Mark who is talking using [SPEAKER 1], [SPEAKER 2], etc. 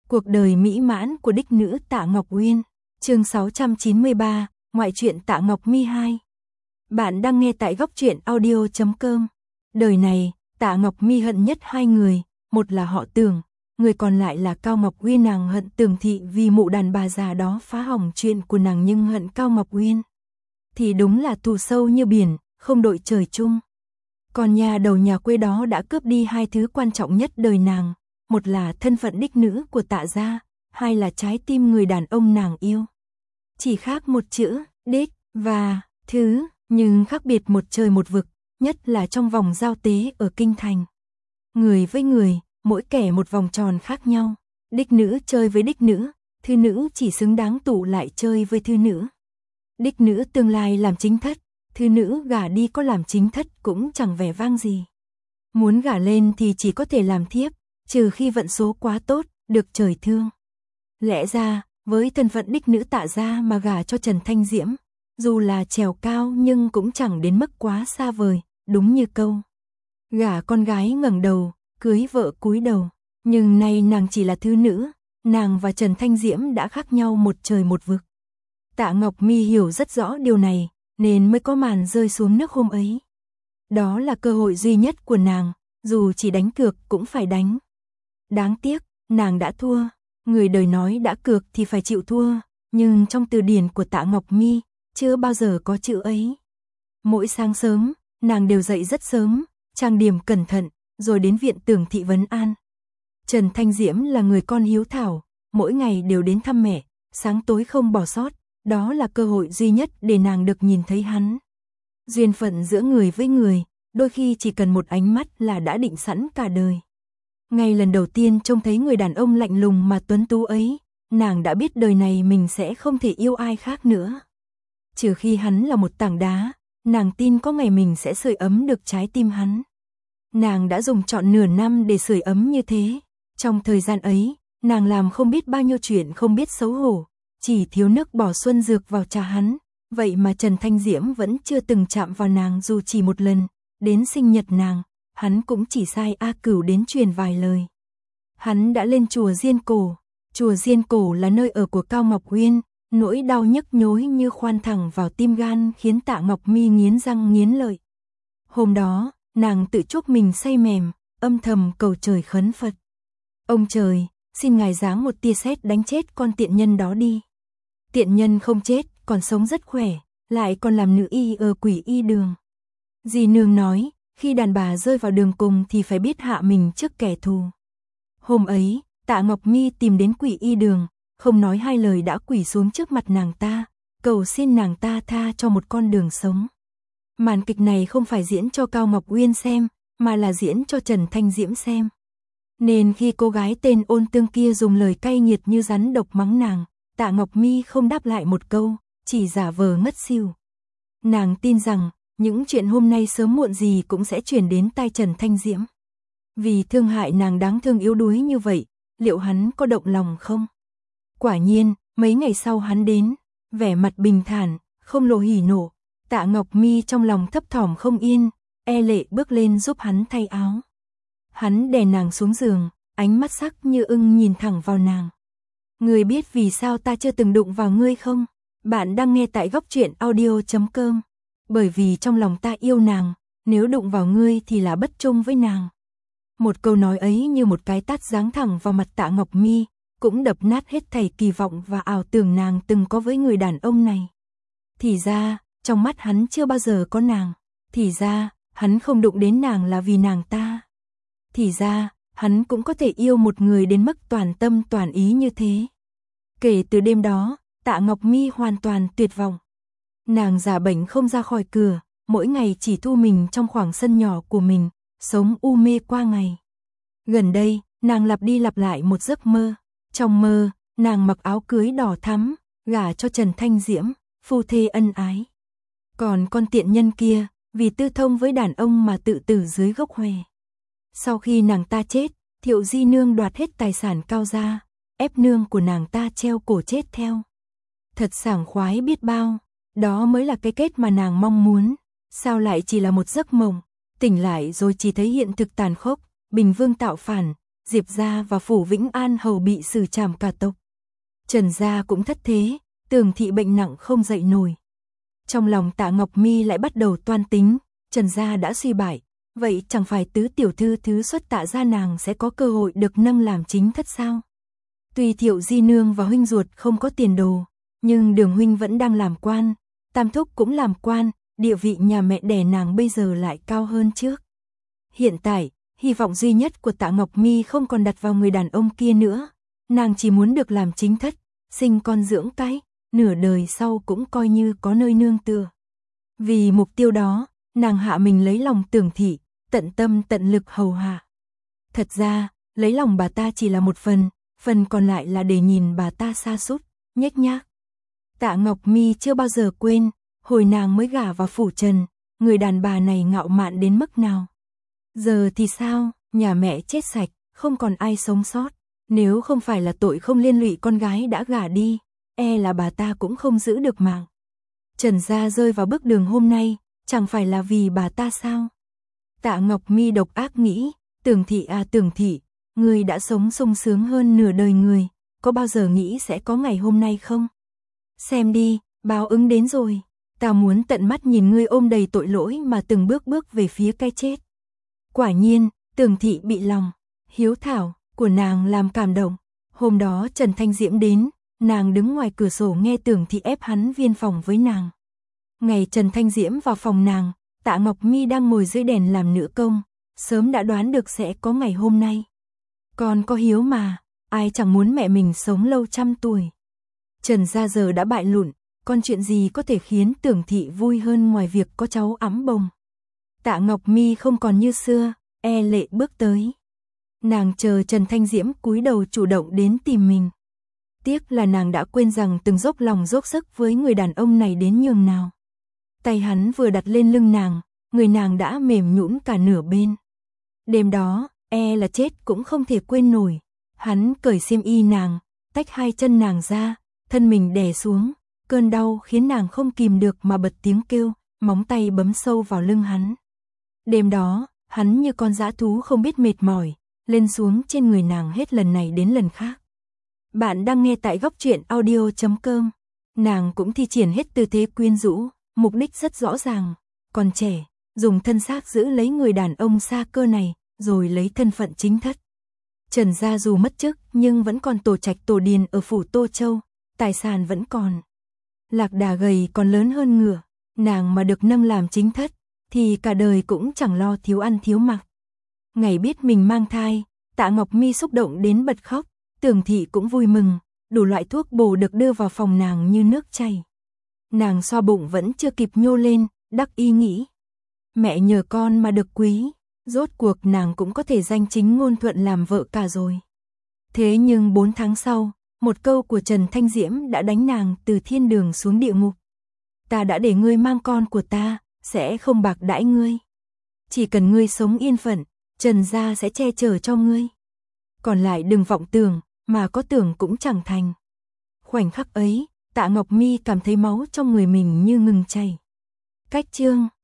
[SPEAKER 1] Cuộc đời mỹ mãn của đích nữ Tạ Ngọc Uyên, chương 693, ngoại truyện Tạ Ngọc Mi 2. Bạn đang nghe tại góc truyện audio.com. Đời này, Tạ Ngọc Mi hận nhất hai người, một là họ Tưởng, người còn lại là Cao Ngọc Uyên. Nàng hận Tưởng thị vì mụ đàn bà già đó phá hỏng chuyện của nàng, nhưng hận Cao Ngọc Uyên thì đúng là thù sâu như biển, không đội trời chung. Còn nhà đầu nhà quê đó đã cướp đi hai thứ quan trọng nhất đời nàng, một là thân phận đích nữ của Tạ gia, hai là trái tim người đàn ông nàng yêu. Chỉ khác một chữ, đích, và thứ, nhưng khác biệt một trời một vực, nhất là trong vòng giao tế ở kinh thành. Người với người, mỗi kẻ một vòng tròn khác nhau, đích nữ chơi với đích nữ, thư nữ chỉ xứng đáng tụ lại chơi với thư nữ. Đích nữ tương lai làm chính thất, thư nữ gả đi có làm chính thất cũng chẳng vẻ vang gì. Muốn gả lên thì chỉ có thể làm thiếp, trừ khi vận số quá tốt, được trời thương. Lẽ ra, với thân phận đích nữ Tạ gia mà gả cho Trần Thanh Diễm, dù là trèo cao nhưng cũng chẳng đến mức quá xa vời, đúng như câu gả con gái ngẩng đầu, cưới vợ cúi đầu. Nhưng nay nàng chỉ là thư nữ, nàng và Trần Thanh Diễm đã khác nhau một trời một vực. Tạ Ngọc Mi hiểu rất rõ điều này, nên mới có màn rơi xuống nước hôm ấy. Đó là cơ hội duy nhất của nàng, dù chỉ đánh cược cũng phải đánh. Đáng tiếc, nàng đã thua. Người đời nói đã cược thì phải chịu thua, nhưng trong từ điển của Tạ Ngọc Mi chưa bao giờ có chữ ấy. Mỗi sáng sớm, nàng đều dậy rất sớm, trang điểm cẩn thận, rồi đến viện Tưởng thị vấn an. Trần Thanh Diễm là người con hiếu thảo, mỗi ngày đều đến thăm mẹ, sáng tối không bỏ sót, đó là cơ hội duy nhất để nàng được nhìn thấy hắn. Duyên phận giữa người với người, đôi khi chỉ cần một ánh mắt là đã định sẵn cả đời. Ngay lần đầu tiên trông thấy người đàn ông lạnh lùng mà tuấn tú ấy, nàng đã biết đời này mình sẽ không thể yêu ai khác nữa. Trừ khi hắn là một tảng đá, nàng tin có ngày mình sẽ sưởi ấm được trái tim hắn. Nàng đã dùng trọn nửa năm để sưởi ấm như thế. Trong thời gian ấy, nàng làm không biết bao nhiêu chuyện không biết xấu hổ, chỉ thiếu nước bỏ xuân dược vào trà hắn. Vậy mà Trần Thanh Diễm vẫn chưa từng chạm vào nàng dù chỉ một lần. Đến sinh nhật nàng, hắn cũng chỉ sai A Cửu đến truyền vài lời. Hắn đã lên chùa Diên Cổ. Chùa Diên Cổ là nơi ở của Cao Ngọc Uyên. Nỗi đau nhức nhối như khoan thẳng vào tim gan khiến Tạ Ngọc Mi nghiến răng nghiến lợi. Hôm đó, nàng tự chuốc mình say mềm, âm thầm cầu trời khấn Phật. Ông trời, xin ngài giáng một tia sét đánh chết con tiện nhân đó đi. Tiện nhân không chết, còn sống rất khỏe, lại còn làm nữ y ở Quỷ Y Đường. Dì nương nói, khi đàn bà rơi vào đường cùng thì phải biết hạ mình trước kẻ thù. Hôm ấy, Tạ Ngọc Mi tìm đến Quỷ Y Đường, không nói hai lời đã quỳ xuống trước mặt nàng ta, cầu xin nàng ta tha cho một con đường sống. Màn kịch này không phải diễn cho Cao Ngọc Uyên xem, mà là diễn cho Trần Thanh Diễm xem. Nên khi cô gái tên Ôn Tương kia dùng lời cay nghiệt như rắn độc mắng nàng, Tạ Ngọc Mi không đáp lại một câu, chỉ giả vờ ngất xỉu. Nàng tin rằng, những chuyện hôm nay sớm muộn gì cũng sẽ truyền đến tai Trần Thanh Diễm. Vì thương hại nàng đáng thương yếu đuối như vậy, liệu hắn có động lòng không? Quả nhiên, mấy ngày sau hắn đến, vẻ mặt bình thản, không lộ hỉ nộ. Tạ Ngọc Mi trong lòng thấp thỏm không yên, e lệ bước lên giúp hắn thay áo. Hắn đè nàng xuống giường, ánh mắt sắc như ưng nhìn thẳng vào nàng. Ngươi biết vì sao ta chưa từng đụng vào ngươi không? Bạn đang nghe tại góc truyện audio.com. Bởi vì trong lòng ta yêu nàng, nếu đụng vào ngươi thì là bất trung với nàng. Một câu nói ấy như một cái tát giáng thẳng vào mặt Tạ Ngọc Mi, cũng đập nát hết thảy kỳ vọng và ảo tưởng nàng từng có với người đàn ông này. Thì ra, trong mắt hắn chưa bao giờ có nàng. Thì ra, hắn không đụng đến nàng là vì nàng ta. Thì ra, hắn cũng có thể yêu một người đến mức toàn tâm toàn ý như thế. Kể từ đêm đó, Tạ Ngọc Mi hoàn toàn tuyệt vọng. Nàng giả bệnh không ra khỏi cửa, mỗi ngày chỉ thu mình trong khoảng sân nhỏ của mình, sống u mê qua ngày. Gần đây, nàng lặp đi lặp lại một giấc mơ. Trong mơ, nàng mặc áo cưới đỏ thắm, gả cho Trần Thanh Diễm, phu thê ân ái. Còn con tiện nhân kia, vì tư thông với đàn ông mà tự tử dưới gốc hòe. Sau khi nàng ta chết, Thiệu Di Nương đoạt hết tài sản Cao gia, ép nương của nàng ta treo cổ chết theo. Thật sảng khoái biết bao, đó mới là cái kết mà nàng mong muốn. Sao lại chỉ là một giấc mộng, tỉnh lại rồi chỉ thấy hiện thực tàn khốc, Bình Vương tạo phản, Diệp gia và phủ Vĩnh An hầu bị xử trảm cả tộc. Trần gia cũng thất thế, Tưởng thị bệnh nặng không dậy nổi. Trong lòng Tạ Ngọc Mi lại bắt đầu toan tính, Trần gia đã suy bại, vậy chẳng phải tứ tiểu thư thứ xuất Tạ gia nàng sẽ có cơ hội được nâng làm chính thất sao? Tuy Thiệu Di nương và huynh ruột không có tiền đồ, nhưng Đường huynh vẫn đang làm quan, Tam thúc cũng làm quan, địa vị nhà mẹ đẻ nàng bây giờ lại cao hơn trước. Hiện tại, hy vọng duy nhất của Tạ Ngọc Mi không còn đặt vào người đàn ông kia nữa, nàng chỉ muốn được làm chính thất, sinh con dưỡng cái, nửa đời sau cũng coi như có nơi nương tựa. Vì mục tiêu đó, nàng hạ mình lấy lòng Tưởng thị, tận tâm tận lực hầu hạ. Thật ra, lấy lòng bà ta chỉ là một phần còn lại là để nhìn bà ta sa sút, nhếch nhác. Tạ Ngọc Mi chưa bao giờ quên, hồi nàng mới gả vào phủ Trần, người đàn bà này ngạo mạn đến mức nào. Giờ thì sao, nhà mẹ chết sạch, không còn ai sống sót, nếu không phải là tội không liên lụy con gái đã gả đi, là bà ta cũng không giữ được mạng. Trần gia rơi vào bước đường hôm nay, chẳng phải là vì bà ta sao? Tạ Ngọc Mi độc ác nghĩ, Tưởng thị à Tưởng thị, người đã sống sung sướng hơn nửa đời người, có bao giờ nghĩ sẽ có ngày hôm nay không? Xem đi, báo ứng đến rồi, ta muốn tận mắt nhìn ngươi ôm đầy tội lỗi mà từng bước về phía cái chết. Quả nhiên, Tưởng thị bị lòng hiếu thảo của nàng làm cảm động. Hôm đó Trần Thanh Diễm đến, nàng đứng ngoài cửa sổ nghe Tưởng thị ép hắn viên phòng với nàng. Ngày Trần Thanh Diễm vào phòng nàng, Tạ Ngọc Mi đang ngồi dưới đèn làm nữ công, sớm đã đoán được sẽ có ngày hôm nay. Con có hiếu mà, ai chẳng muốn mẹ mình sống lâu trăm tuổi. Trần gia giờ đã bại lụn, còn chuyện gì có thể khiến Tưởng thị vui hơn ngoài việc có cháu ẵm bồng. Tạ Ngọc Mi không còn như xưa, lệ bước tới. Nàng chờ Trần Thanh Diễm cúi đầu chủ động đến tìm mình. Tiếc là nàng đã quên rằng từng dốc lòng dốc sức với người đàn ông này đến nhường nào. Tay hắn vừa đặt lên lưng nàng, người nàng đã mềm nhũn cả nửa bên. Đêm đó, là chết cũng không thể quên nổi. Hắn cởi xiêm y nàng, tách hai chân nàng ra, thân mình đè xuống, cơn đau khiến nàng không kìm được mà bật tiếng kêu, móng tay bấm sâu vào lưng hắn. Đêm đó, hắn như con dã thú không biết mệt mỏi, lên xuống trên người nàng hết lần này đến lần khác. Bạn đang nghe tại góc truyện audio.com. Nàng cũng thi triển hết tư thế quyến rũ, mục đích rất rõ ràng, còn trẻ, dùng thân xác giữ lấy người đàn ông xa cơ này, rồi lấy thân phận chính thất. Trần gia dù mất chức nhưng vẫn còn tổ trạch tổ điền ở phủ Tô Châu, tài sản vẫn còn. Lạc đà gầy còn lớn hơn ngựa, nàng mà được nâng làm chính thất, thì cả đời cũng chẳng lo thiếu ăn thiếu mặc. Ngày biết mình mang thai, Tạ Ngọc Mi xúc động đến bật khóc, Tưởng thị cũng vui mừng, đủ loại thuốc bổ được đưa vào phòng nàng như nước chảy. Nàng xoa bụng vẫn chưa kịp nhô lên, đắc ý nghĩ. Mẹ nhờ con mà được quý, rốt cuộc nàng cũng có thể danh chính ngôn thuận làm vợ cả rồi. Thế nhưng 4 tháng sau, một câu của Trần Thanh Diễm đã đánh nàng từ thiên đường xuống địa ngục. Ta đã để ngươi mang con của ta, sẽ không bạc đãi ngươi. Chỉ cần ngươi sống yên phận, Trần gia sẽ che chở cho ngươi. Còn lại đừng vọng tưởng, mà có tưởng cũng chẳng thành. Khoảnh khắc ấy, Tạ Ngọc Mi cảm thấy máu trong người mình như ngừng chảy. Cách chương